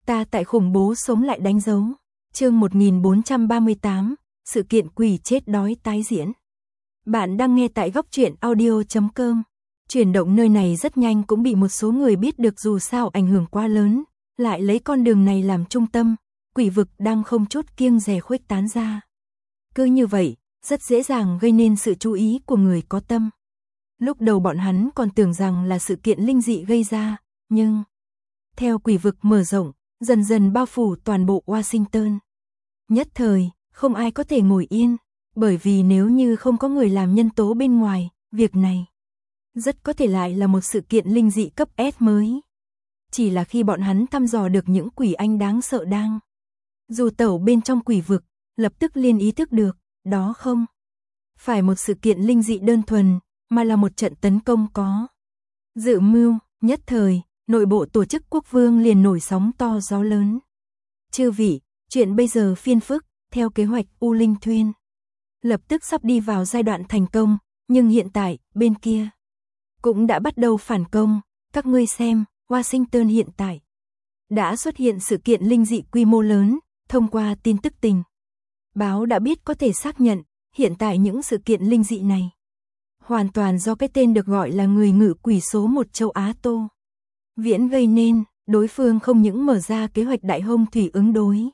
Ta tại khủng bố sống lại đánh dấu. Chương 1438, sự kiện quỷ chết đói tái diễn. Bạn đang nghe tại góc truyện audio.com. Chuyển động nơi này rất nhanh cũng bị một số người biết được, dù sao ảnh hưởng quá lớn, lại lấy con đường này làm trung tâm, quỷ vực đang không chút kiêng dè khuếch tán ra. Cứ như vậy, rất dễ dàng gây nên sự chú ý của người có tâm. Lúc đầu bọn hắn còn tưởng rằng là sự kiện linh dị gây ra, nhưng theo quỷ vực mở rộng, dần dần bao phủ toàn bộ Washington. Nhất thời, không ai có thể ngồi yên, bởi vì nếu như không có người làm nhân tố bên ngoài, việc này rất có thể lại là một sự kiện linh dị cấp S mới. Chỉ là khi bọn hắn thăm dò được những quỷ anh đáng sợ đang dù tẩu bên trong quỷ vực, lập tức liền ý thức được, đó không phải một sự kiện linh dị đơn thuần, mà là một trận tấn công có dự mưu. Nhất thời, nội bộ tổ chức quốc vương liền nổi sóng to gió lớn. Chư vị, chuyện bây giờ phiên phức, theo kế hoạch U Linh Thuyên lập tức sắp đi vào giai đoạn thành công, nhưng hiện tại, bên kia cũng đã bắt đầu phản công. Các ngươi xem, Washington hiện tại đã xuất hiện sự kiện linh dị quy mô lớn. Thông qua tin tức tình báo đã biết, có thể xác nhận, hiện tại những sự kiện linh dị này hoàn toàn do cái tên được gọi là người ngự quỷ số 1 châu Á Tô Viễn gây nên. Đối phương không những mở ra kế hoạch đại hông thủy ứng đối,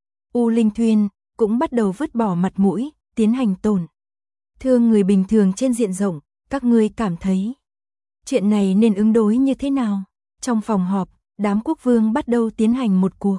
U Linh Thuyên cũng bắt đầu vứt bỏ mặt mũi, tiến hành tổn thương người bình thường trên diện rộng. Các ngươi cảm thấy chuyện này nên ứng đối như thế nào? Trong phòng họp, đám quốc vương bắt đầu tiến hành một cuộc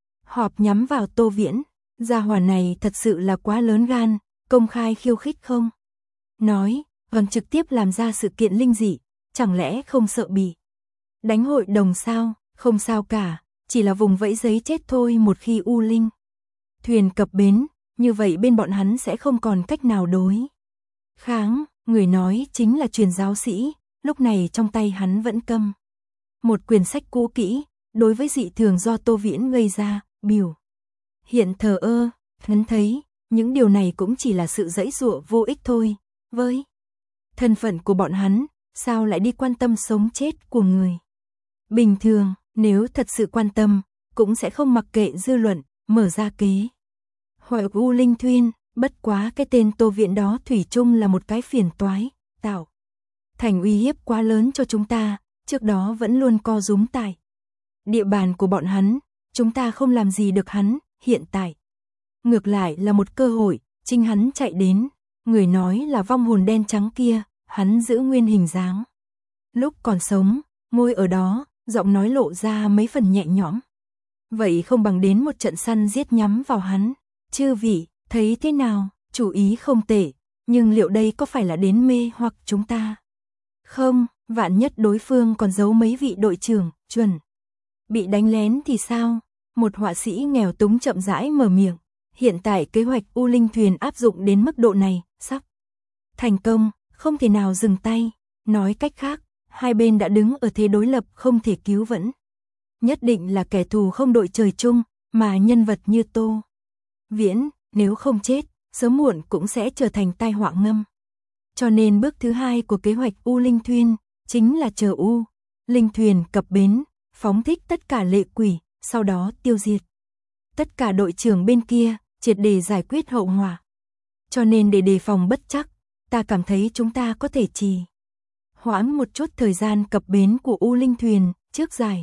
họp nhắm vào Tô Viễn. Gia hỏa này thật sự là quá lớn gan, công khai khiêu khích không nói, còn trực tiếp làm ra sự kiện linh dị, chẳng lẽ không sợ bị đánh hội đồng sao? Không sao cả, chỉ là vùng vẫy giấy chết thôi. Một khi U Linh Thuyền cập bến, như vậy bên bọn hắn sẽ không còn cách nào đối kháng. Người nói chính là truyền giáo sĩ, lúc này trong tay hắn vẫn cầm một quyển sách cũ kỹ, đối với dị thường do Tô Viễn gây ra, biểu hiện thờ ơ. Hắn thấy, những điều này cũng chỉ là sự giãy giụa vô ích thôi. Với thân phận của bọn hắn, sao lại đi quan tâm sống chết của người bình thường? Nếu thật sự quan tâm, cũng sẽ không mặc kệ dư luận, mở ra kế hoạch U Linh Thuyên. Bất quá cái tên Tô Viễn đó thủy chung là một cái phiền toái, tạo thành uy hiếp quá lớn cho chúng ta. Trước đó vẫn luôn co rúm tại địa bàn của bọn hắn, chúng ta không làm gì được hắn. Hiện tại ngược lại là một cơ hội, chính hắn chạy đến. Người nói là vong hồn đen trắng kia, hắn giữ nguyên hình dáng lúc còn sống, ngồi ở đó, giọng nói lộ ra mấy phần nhẹ nhõm. Vậy không bằng đến một trận săn giết nhắm vào hắn. Chư vị, thấy thế nào? Chủ ý không tệ, nhưng liệu đây có phải là đến mê hoặc chúng ta không? Vạn nhất đối phương còn giấu mấy vị đội trưởng chuẩn bị đánh lén thì sao? Một họa sĩ nghèo túng chậm rãi mở miệng. Hiện tại kế hoạch U Linh Thuyền áp dụng đến mức độ này, sắp thành công, không thể nào dừng tay. Nói cách khác, hai bên đã đứng ở thế đối lập, không thể cứu vẫn. Nhất định là kẻ thù không đội trời chung, mà nhân vật như Tô Viễn, nếu không chết, sớm muộn cũng sẽ trở thành tai họa ngâm. Cho nên bước thứ hai của kế hoạch U Linh Thuyên, chính là chờ U Linh Thuyền cập bến, phóng thích tất cả lệ quỷ, sau đó tiêu diệt tất cả đội trưởng bên kia, triệt để giải quyết hậu họa. Cho nên để đề phòng bất trắc, ta cảm thấy chúng ta có thể trì hoãn một chút thời gian cập bến của U Linh Thuyền, trước giải.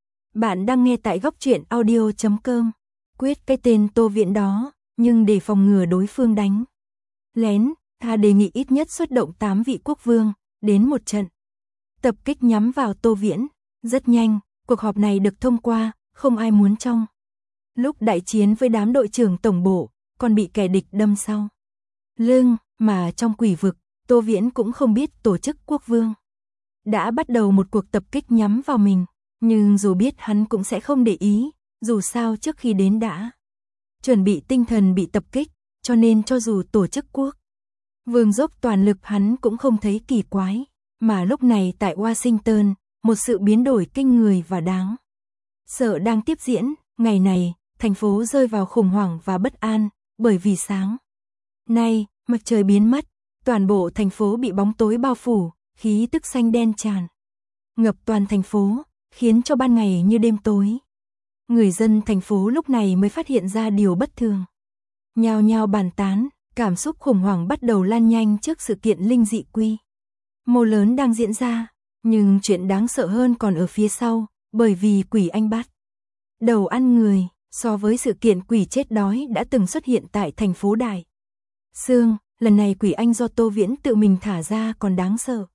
Bạn đang nghe tại góc truyện audio.com. Quyết cái tên Tô Viễn đó, nhưng để phòng ngừa đối phương đánh lén, ta đề nghị ít nhất xuất động 8 vị quốc vương, đến một trận tập kích nhắm vào Tô Viễn. Rất nhanh, cuộc họp này được thông qua, không ai muốn trong lúc đại chiến với đám đội trưởng tổng bộ, còn bị kẻ địch đâm sau lưng. Mà trong quỷ vực, Tô Viễn cũng không biết tổ chức quốc vương đã bắt đầu một cuộc tập kích nhắm vào mình. Nhưng dù biết hắn cũng sẽ không để ý, dù sao trước khi đến đã chuẩn bị tinh thần bị tập kích, cho nên cho dù tổ chức quốc vương dốc toàn lực hắn cũng không thấy kỳ quái. Mà lúc này tại Washington, một sự biến đổi kinh người và đáng sợ đang tiếp diễn. Ngày này, thành phố rơi vào khủng hoảng và bất an, bởi vì sáng nay, mặt trời biến mất, toàn bộ thành phố bị bóng tối bao phủ, khí tức xanh đen tràn ngập toàn thành phố, khiến cho ban ngày như đêm tối. Người dân thành phố lúc này mới phát hiện ra điều bất thường. Nhao nhao bàn tán, cảm xúc khủng hoảng bắt đầu lan nhanh trước sự kiện linh dị quy mô lớn đang diễn ra. Nhưng chuyện đáng sợ hơn còn ở phía sau, bởi vì quỷ anh bắt đầu ăn người. So với sự kiện quỷ chết đói đã từng xuất hiện tại thành phố Đại Sương, lần này quỷ anh do Tô Viễn tự mình thả ra còn đáng sợ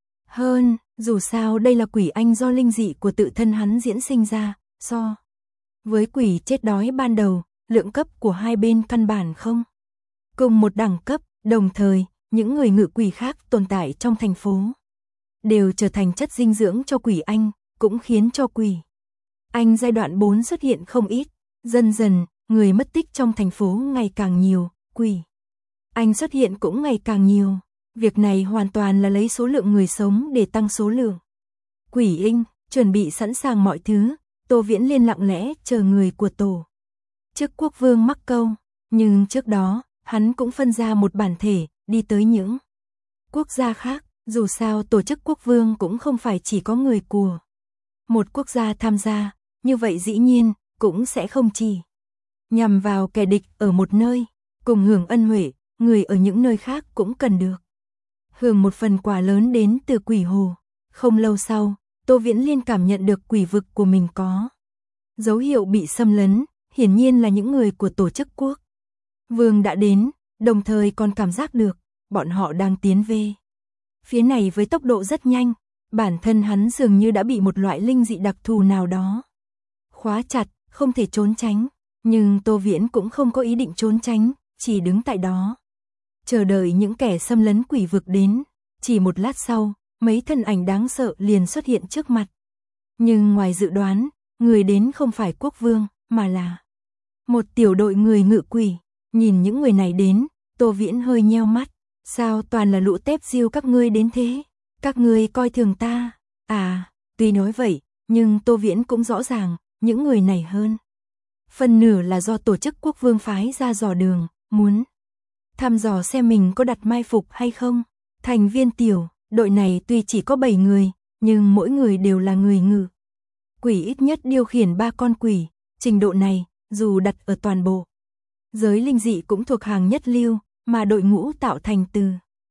hơn, dù sao đây là quỷ anh do linh dị của tự thân hắn diễn sinh ra, so với quỷ chết đói ban đầu, lượng cấp của hai bên căn bản không cùng một đẳng cấp, đồng thời, những người ngự quỷ khác tồn tại trong thành phố đều trở thành chất dinh dưỡng cho quỷ anh, cũng khiến cho quỷ anh giai đoạn 4 xuất hiện không ít. Dần dần, người mất tích trong thành phố ngày càng nhiều, quỷ anh xuất hiện cũng ngày càng nhiều. Việc này hoàn toàn là lấy số lượng người sống để tăng số lượng quỷ anh. Chuẩn bị sẵn sàng mọi thứ, Tô Viễn Liên lặng lẽ chờ người của tổ chức quốc vương mắc câu. Nhưng trước đó, hắn cũng phân ra một bản thể, đi tới những quốc gia khác. Dù sao tổ chức quốc vương cũng không phải chỉ có người của một quốc gia tham gia, như vậy dĩ nhiên, cũng sẽ không chỉ nhằm vào kẻ địch ở một nơi, cùng hưởng ân huệ, người ở những nơi khác cũng cần được hưởng một phần quà lớn đến từ quỷ hồ. Không lâu sau, Tô Viễn Liên cảm nhận được quỷ vực của mình có dấu hiệu bị xâm lấn, hiển nhiên là những người của tổ chức quốc vương đã đến, đồng thời còn cảm giác được bọn họ đang tiến về phía này với tốc độ rất nhanh. Bản thân hắn dường như đã bị một loại linh dị đặc thù nào đó khóa chặt, không thể trốn tránh. Nhưng Tô Viễn cũng không có ý định trốn tránh, chỉ đứng tại đó chờ đợi những kẻ xâm lấn quỷ vực đến. Chỉ một lát sau, mấy thân ảnh đáng sợ liền xuất hiện trước mặt. Nhưng ngoài dự đoán, người đến không phải quốc vương, mà là một tiểu đội người ngự quỷ. Nhìn những người này đến, Tô Viễn hơi nheo mắt. Sao toàn là lũ tép diêu các ngươi đến thế? Các ngươi coi thường ta? À, tuy nói vậy, nhưng Tô Viễn cũng rõ ràng, những người này hơn phần nửa là do tổ chức quốc vương phái ra dò đường, muốn thăm dò xem mình có đặt mai phục hay không. Thành viên tiểu đội này tuy chỉ có 7 người, nhưng mỗi người đều là người ngự quỷ, ít nhất điều khiển 3 con quỷ. Trình độ này, dù đặt ở toàn bộ giới linh dị cũng thuộc hàng nhất lưu, mà đội ngũ tạo thành từ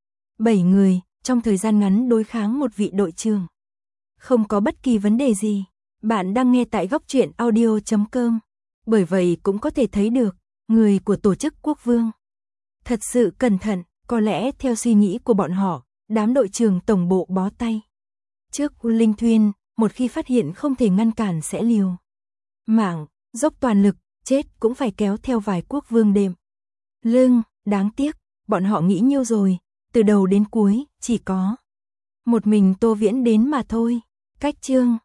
7 người, trong thời gian ngắn đối kháng một vị đội trưởng. Không có bất kỳ vấn đề gì. Bạn đang nghe tại Góc Truyện Audio.com. Bởi vậy cũng có thể thấy được, người của tổ chức quốc vương thật sự cẩn thận. Có lẽ theo suy nghĩ của bọn họ, đám đội trưởng tổng bộ bó tay trước linh thuyền, một khi phát hiện không thể ngăn cản sẽ liều mạng, dốc toàn lực, chết cũng phải kéo theo vài quốc vương đệm lưng. Đáng tiếc, bọn họ nghĩ nhiều rồi, từ đầu đến cuối chỉ có một mình Tô Viễn đến mà thôi. Cách chương